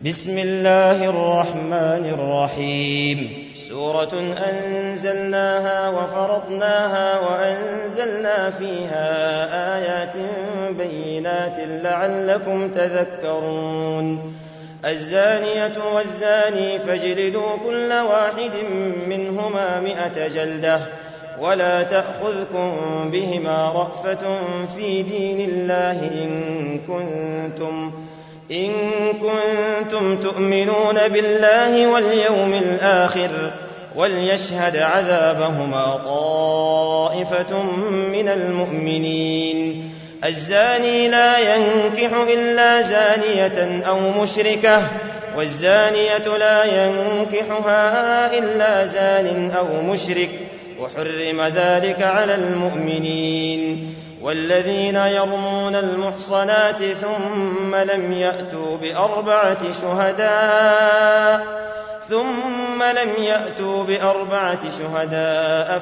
بسم الله الرحمن الرحيم. سورة أنزلناها وفرضناها وأنزلنا فيها آيات بينات لعلكم تذكرون. الزانية والزاني فاجلدوا كل واحد منهما 100 جلدة ولا تأخذكم بهما رأفة في دين الله إن كنتم تؤمنون بالله واليوم الآخر وليشهد عذابهما طائفة من المؤمنين. الزاني لا ينكح إلا زانية أو مشركة والزانية لا ينكحها إلا زان أو مشرك وحرم ذلك على المؤمنين. والذين يرمون المحصنات ثم لم يأتوا بأربعة شهداء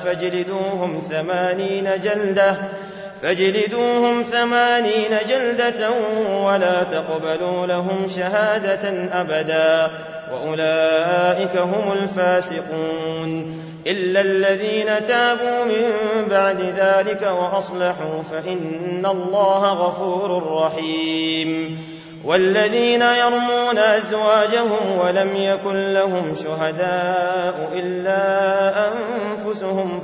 فاجلدوهم 80 جلدة ولا تقبلوا لهم شهادة أبدا وأولئك هم الفاسقون. إلا الذين تابوا من بعد ذلك وأصلحوا فإن الله غفور رحيم. والذين يرمون أزواجهم ولم يكن لهم شهداء إلا أنفسهم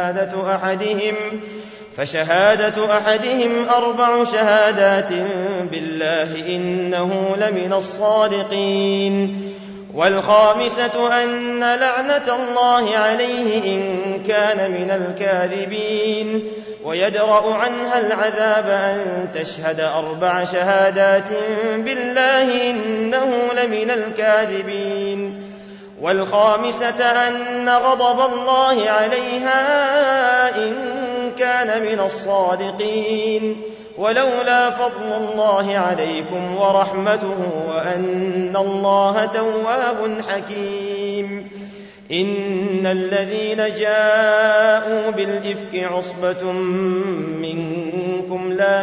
فشهادة أحدهم 4 شهادات بالله إنه لمن الصادقين. والخامسة أن لعنة الله عليه إن كان من الكاذبين. ويدرأ عنها العذاب أن تشهد 4 شهادات بالله إنه لمن الكاذبين. والخامسة أن غضب الله عليها إن كان من الصادقين. ولولا فضل الله عليكم ورحمته وأن الله تواب حكيم. إن الذين جاءوا بالإفك عصبة منكم لا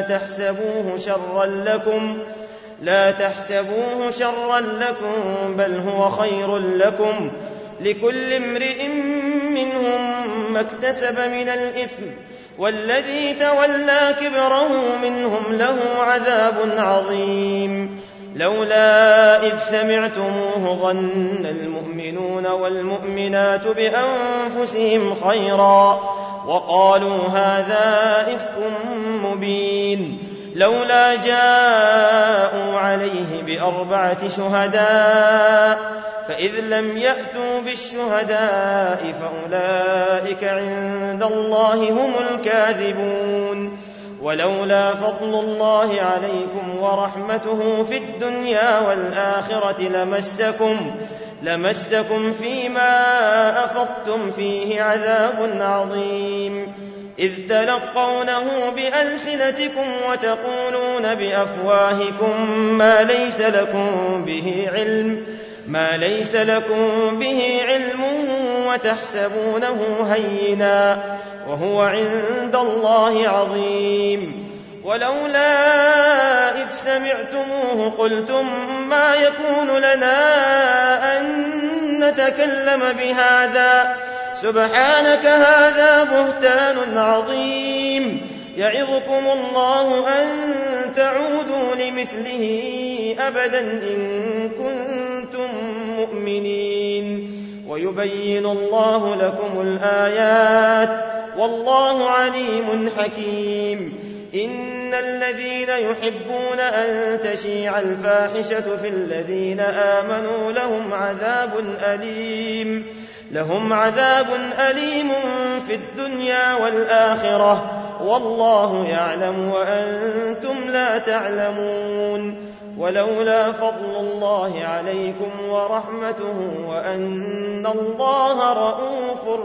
تحسبوه شرا لكم بل هو خير لكم. لكل امرئ منهم ما اكتسب من الإثم والذي تولى كبره منهم له عذاب عظيم. لولا إذ سمعتموه ظن المؤمنون والمؤمنات بأنفسهم خيرا وقالوا هذا إفك مبين. لولا جاءوا عليه ب4 شهداء فإذ لم يأتوا بالشهداء فأولئك عند الله هم الكاذبون. ولولا فضل الله عليكم ورحمته في الدنيا والآخرة لمسكم فيما أفضتم فيه عذاب عظيم. إذ تلقونه بألسنتكم وتقولون بأفواهكم ما ليس لكم به علم وتحسبونه هينا وهو عند الله عظيم. ولولا إذ سمعتموه قلتم ما يكون لنا أن نتكلم بهذا سبحانك هذا بهتان عظيم. يعظكم الله أن تعودوا لمثله أبدا إن كنتم مؤمنين. ويبين الله لكم الآيات والله عليم حكيم. إن الذين يحبون أن تشيع الفاحشة في الذين آمنوا لهم عذاب أليم في الدنيا والآخرة والله يعلم وأنتم لا تعلمون. ولولا فضل الله عليكم ورحمته وأن الله رءوف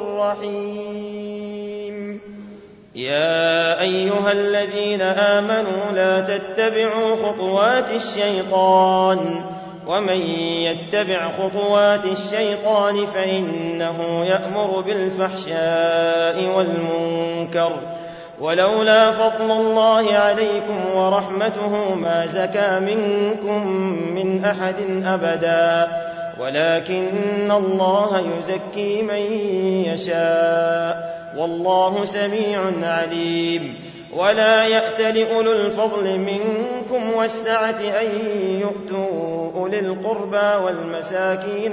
رحيم. يا أيها الذين آمنوا لا تتبعوا خطوات الشيطان ومن يتبع خطوات الشيطان فإنه يأمر بالفحشاء والمنكر ولولا فضل الله عليكم ورحمته ما زكى منكم من أحد أبدا ولكن الله يزكي من يشاء والله سميع عليم. ولا يأتل أولو الفضل منكم والسعة أن يؤتوا أولي القربى والمساكين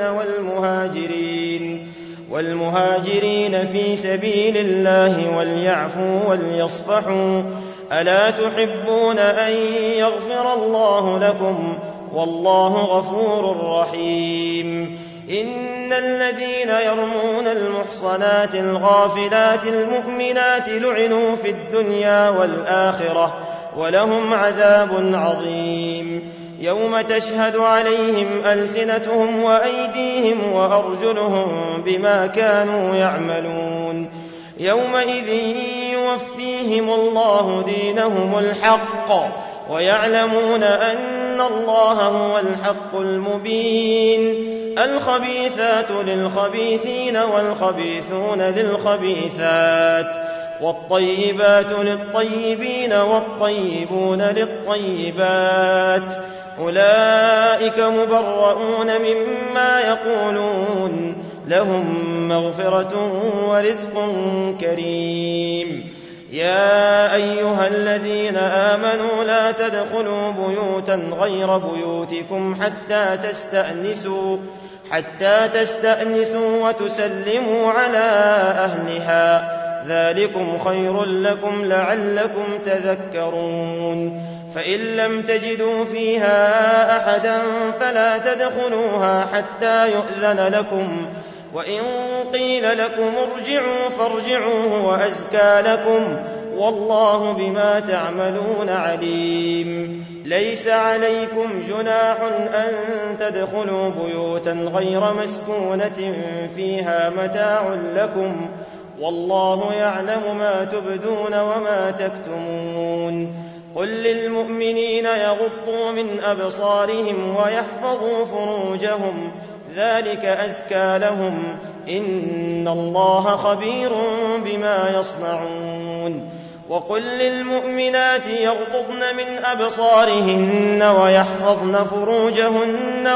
والمهاجرين في سبيل الله وليعفوا وليصفحوا ألا تحبون أن يغفر الله لكم والله غفور رحيم. إن الذين يرمون المحصنات الغافلات المؤمنات لعنوا في الدنيا والآخرة ولهم عذاب عظيم. يوم تشهد عليهم ألسنتهم وأيديهم وأرجلهم بما كانوا يعملون يومئذ يوفيهم الله دينهم الحق ويعلمون أن الله هو الحق المبين. الخبيثات للخبيثين والخبيثون للخبيثات والطيبات للطيبين والطيبون للطيبات أولئك مبرؤون مما يقولون لهم مغفرة ورزق كريم. يا أيها الذين آمنوا لا تدخلوا بيوتا غير بيوتكم حتى تستأنسوا وتسلموا على أهلها ذلكم خير لكم لعلكم تذكرون. فإن لم تجدوا فيها أحدا فلا تدخلوها حتى يؤذن لكم وإن قيل لكم ارجعوا فارجعوا هو أزكى لكم والله بما تعملون عليم. ليس عليكم جناح أن تدخلوا بيوتا غير مسكونة فيها متاع لكم والله يعلم ما تبدون وما تكتمون. قل للمؤمنين يغضوا من أبصارهم ويحفظوا فروجهم ذلك أزكى لهم إن الله خبير بما يصنعون. وقل للمؤمنات يغضضن من أبصارهن ويحفظن فروجهن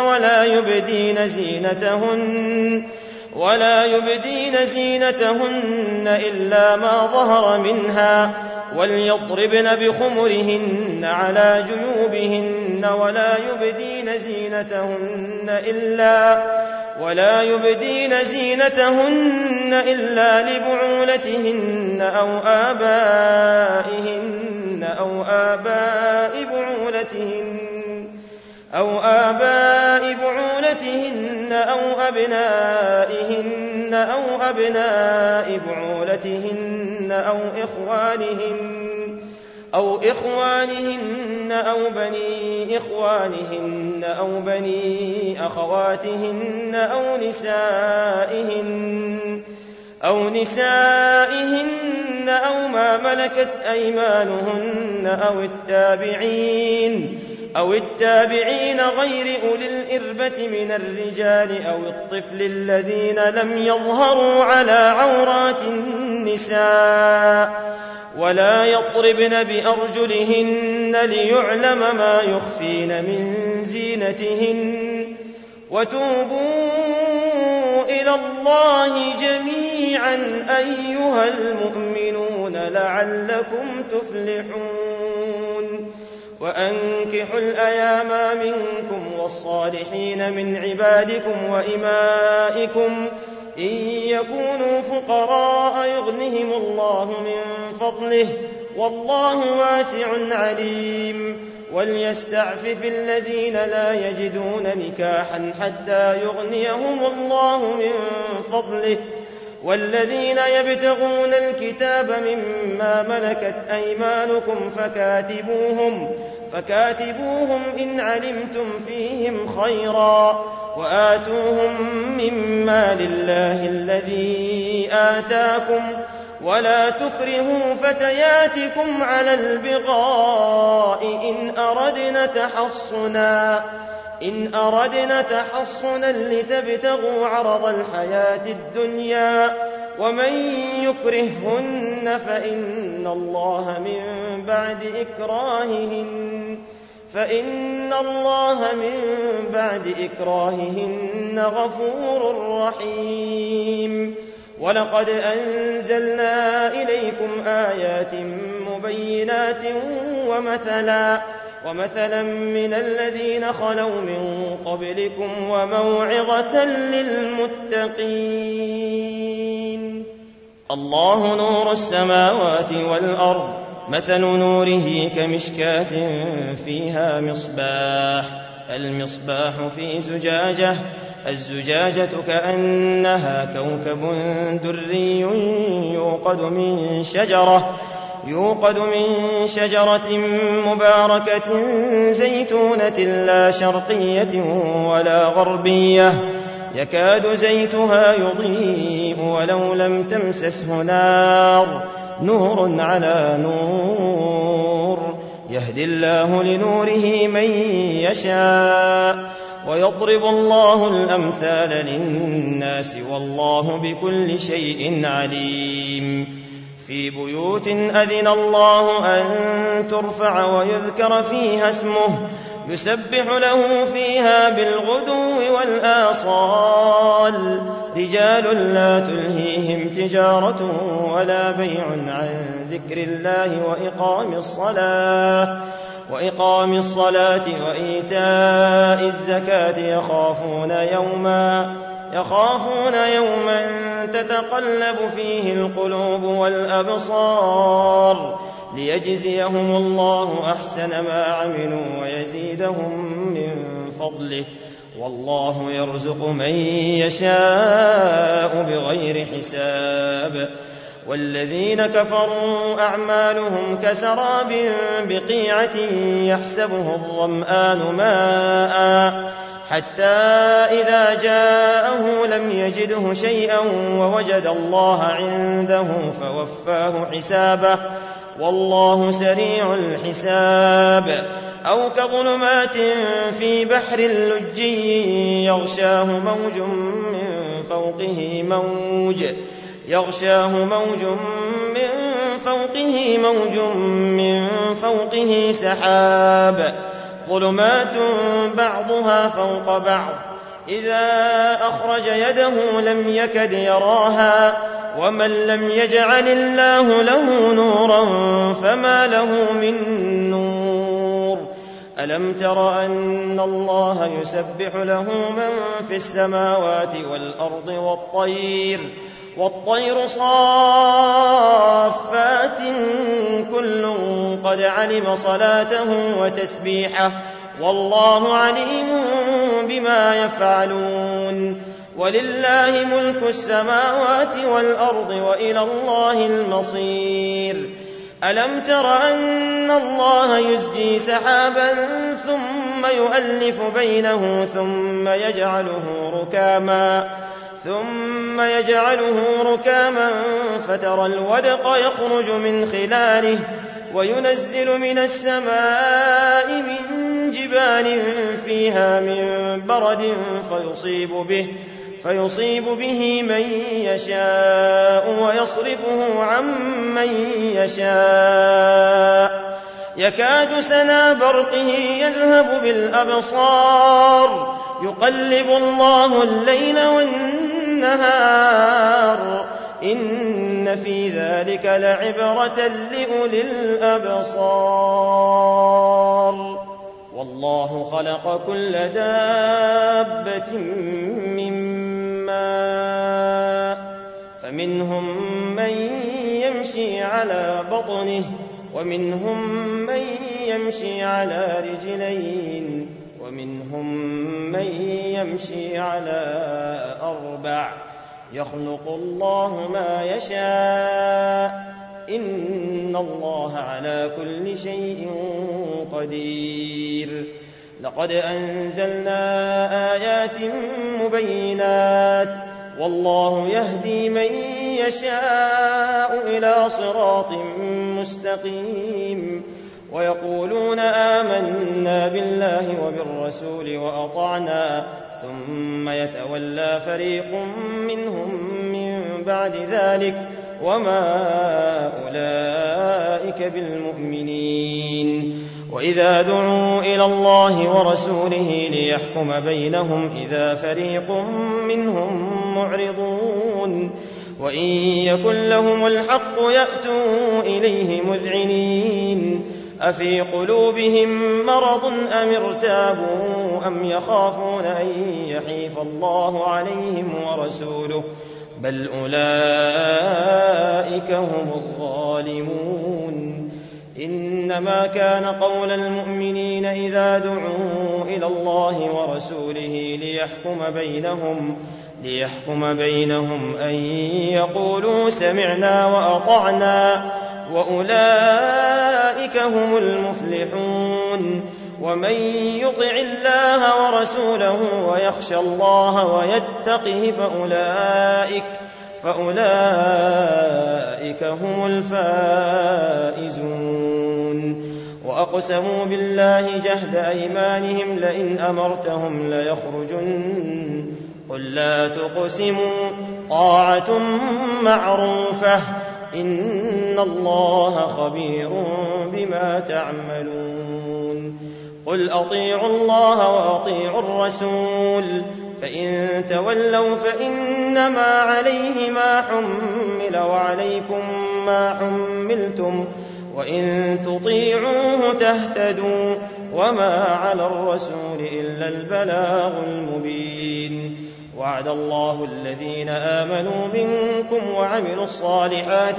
ولا يبدين زينتهن إلا ما ظهر منها وليضربن بخمرهن على جيوبهن ولا يبدين زينتهن إلا لبعولتهن أو آباء بعولتهن أو أبناء بعولتهن أو إخوانهن أو بني إخوانهن أو بني أخواتهن أو نسائهن أو ما ملكت أيمانهن أو التابعين غير أولي الإربة من الرجال أو الطفل الذين لم يظهروا على عورات النساء ولا يضربن بأرجلهن ليعلم ما يخفين من زينتهن. وتوبوا إلى الله جميعا أيها المؤمنون لعلكم تفلحون. وأنكحوا الأيام منكم والصالحين من عبادكم وإمائكم إن يكونوا فقراء يغنهم الله من فضله والله واسع عليم. وليستعفف الذين لا يجدون نكاحا حتى يغنيهم الله من فضله والذين يبتغون الكتاب مما ملكت أيمانكم فكاتبوهم إن علمتم فيهم خيرا وآتوهم مما لله الذي آتاكم ولا تكرهوا فتياتكم على البغاء إن أردنا تحصنا لتبتغوا عرض الحياة الدنيا ومن يكرههن فإن الله من بعد إكراههن غفور رحيم. ولقد أنزلنا إليكم آيات مبينات ومثلا من الذين خلوا من قبلكم وموعظة للمتقين. الله نور السماوات والأرض، مثل نوره كمشكاة فيها مصباح، المصباح في زجاجة، الزجاجة كأنها كوكب دري يوقد من شجرة مباركة زيتونة لا شرقية ولا غربية، يكاد زيتها يضيء ولو لم تمسسه نار، نور على نور، يهدي الله لنوره من يشاء، ويضرب الله الأمثال للناس والله بكل شيء عليم. في بيوت أذن الله أن ترفع ويذكر فيها اسمه يسبح له فيها بالغدو والآصال، رجال لا تلهيهم تجارة ولا بيع عن ذكر الله وإقام الصلاة وإيتاء الزكاة يخافون يوما تتقلب فيه القلوب والأبصار، ليجزيهم الله أحسن ما عملوا ويزيدهم من فضله، والله يرزق من يشاء بغير حساب. والذين كفروا أعمالهم كسراب بقيعة يحسبه الظمآن ماء حتى إذا جاءه لم يجده شيئا ووجد الله عنده فوفاه حسابه، والله سريع الحساب. أو كظلمات في بحر لجي يغشاه موج من فوقه سحاب، ظلمات بعضها فوق بعض، إذا أخرج يده لم يكد يراها، ومن لم يجعل الله له نورا فما له من نور. ألم تر أن الله يسبح له من في السماوات والأرض والطير صافات كل قد علم صلاته وتسبيحه، والله عليم بما يفعلون. ولله ملك السماوات والأرض وإلى الله المصير. ألم تر أن الله يزجي سحابا ثم يؤلف بينه ثم يجعله ركاما فترى الودق يخرج من خلاله، وينزل من السماء من جبال فيها من برد فيصيب به من يشاء ويصرفه عن من يشاء، يكاد سنا برقه يذهب بالأبصار، يقلب الله الليل والنهار، إن في ذلك لعبرة لأولي الأبصار. والله خلق كل دابة من ماء، فمنهم من يمشي على بطنه، ومنهم من يمشي على رجلين، ومنهم من يمشي على 4، يخلق الله ما يشاء، إن الله على كل شيء قدير. لقد أنزلنا آيات مبينات، والله يهدي من يشاء إلى صراط مستقيم. ويقولون آمنا بالله وبالرسول وأطعنا، ثم يتولى فريق منهم من بعد ذلك وما أولئك بالمؤمنين. وإذا دعوا إلى الله ورسوله ليحكم بينهم إذا فريق منهم معرضون وإن يكن لهم الحق يأتوا إليه مذعنين أفي قلوبهم مرض أم ارتابوا أم يخافون أن يحيف الله عليهم ورسوله بل أولئك هم الظالمون. إنما كان قول المؤمنين إذا دعوا إلى الله ورسوله ليحكم بينهم أن يقولوا سمعنا وأطعنا وأولئك هم المفلحون. ومن يطع الله ورسوله ويخشى الله ويتقه فأولئك هم الفائزون. وأقسموا بالله جهد أيمانهم لئن أمرتهم ليخرجن قل لا تقسموا طاعة معروفة إن الله خبير بما تعملون. قل أطيعوا الله وأطيعوا الرسول فإن تولوا فإنما عليه ما حمل وعليكم ما حملتم وإن تطيعوه تهتدوا وما على الرسول إلا البلاغ المبين. وعد الله الذين آمنوا منكم وعملوا الصالحات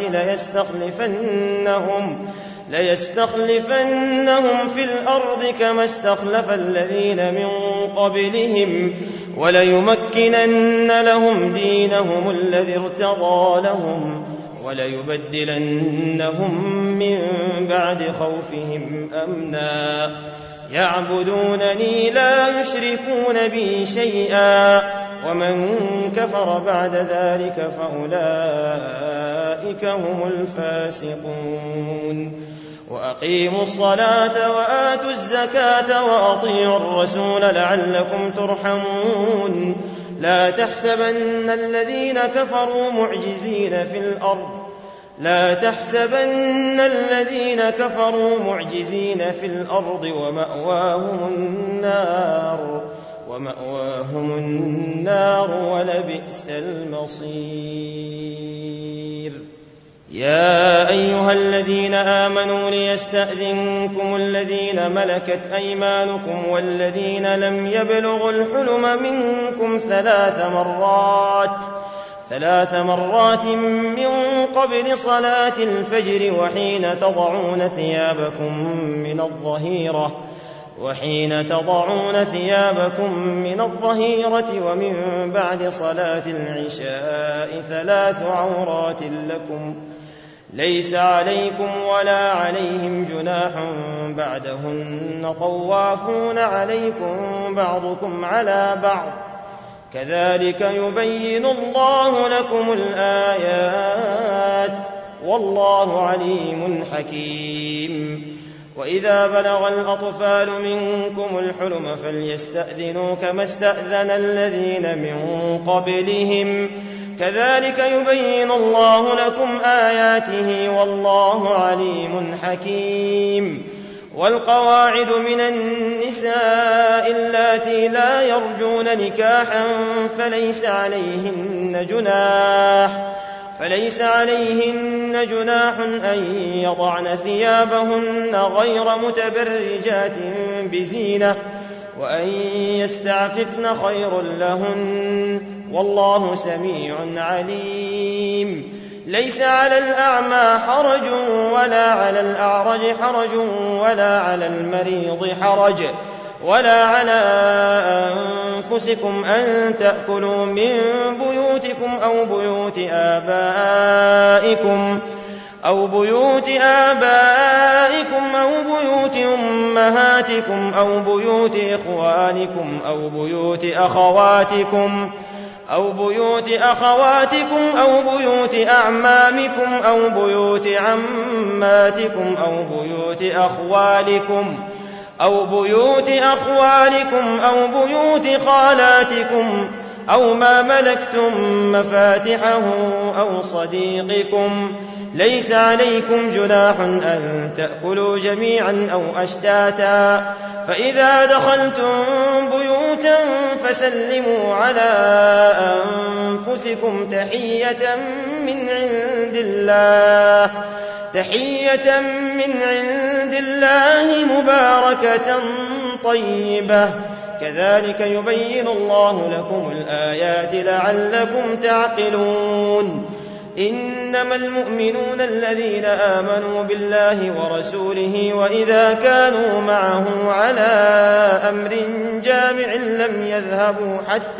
ليستخلفنهم في الأرض كما استخلف الذين من قبلهم وليمكنن لهم دينهم الذي ارتضى لهم وليبدلنهم من بعد خوفهم أمنا يعبدونني لا يشركون بي شيئا ومن كفر بعد ذلك فأولئك هم الفاسقون. وأقيموا الصلاة وآتوا الزكاة وأطيعوا الرسول لعلكم ترحمون. لا تحسبن الذين كفروا معجزين في الأرض ومأواهم النار ولبئس المصير. يا أيها الذين آمنوا ليستأذنكم الذين ملكت أيمانكم والذين لم يبلغوا الحلم منكم ثلاث مرات من قبل صلاة الفجر وحين تضعون ثيابكم من الظهيرة ومن بعد صلاة العشاء 3 عورات لكم ليس عليكم ولا عليهم جناح بعدهن طوافون عليكم بعضكم على بعض كذلك يبين الله لكم الآيات والله عليم حكيم. وإذا بلغ الأطفال منكم الحلم فليستأذنوا كما استأذن الذين من قبلهم كذلك يبين الله لكم آياته والله عليم حكيم. والقواعد من النساء اللاتي لا يرجون نكاحا فليس عليهن جناح أن يضعن ثيابهن غير متبرجات بزينة وأن يستعففن خير لهن والله سميع عليم. ليس على الأعمى حرج ولا على الأعرج حرج ولا على المريض حرج ولا على أنفسكم أن تأكلوا من بيوتكم أو بيوت آبائكم أو بيوت أمهاتكم أو بيوت إخوانكم أو بيوت أخواتكم أو بيوت أعمامكم أو بيوت عماتكم أو بيوت أخوالكم أو بيوت خالاتكم أو ما ملكتم مفاتحه أو صديقكم. ليس عليكم جناح أن تأكلوا جميعا أو أشتاتا، فإذا دخلتم بيوتا فسلموا على أنفسكم تحية من عند الله مباركة طيبة، كذلك يبين الله لكم الآيات لعلكم تعقلون. إنما المؤمنون الذين آمنوا بالله ورسوله وإذا كانوا معه على أمر جامع لم يذهبوا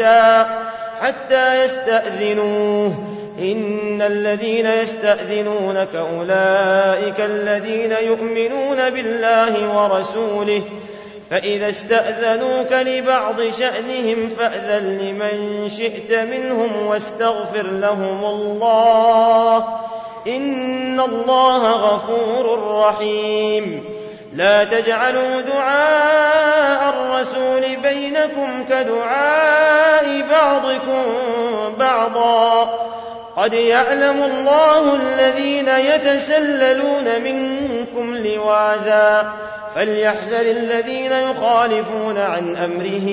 حتى يستأذنوه. إن الذين يستأذنونك أولئك الذين يؤمنون بالله ورسوله، فإذا استأذنوك لبعض شأنهم فأذن لمن شئت منهم واستغفر لهم الله، إن الله غفور رحيم. لا تجعلوا دعاء الرسول بينكم كدعاء بعضكم بعضا، قد يعلم الله الذين يتسللون منكم لواذا، فليحذر الذين يخالفون عن أمره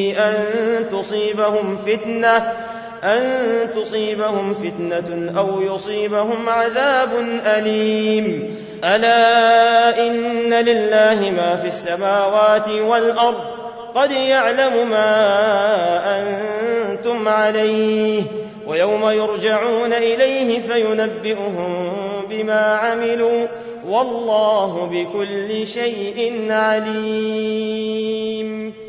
أن تصيبهم فتنة أو يصيبهم عذاب أليم. ألا إن لله ما في السماوات والأرض، قد يعلم ما أنتم عليه، ويوم يرجعون إليه فينبئهم بما عملوا، والله بكل شيء عليم.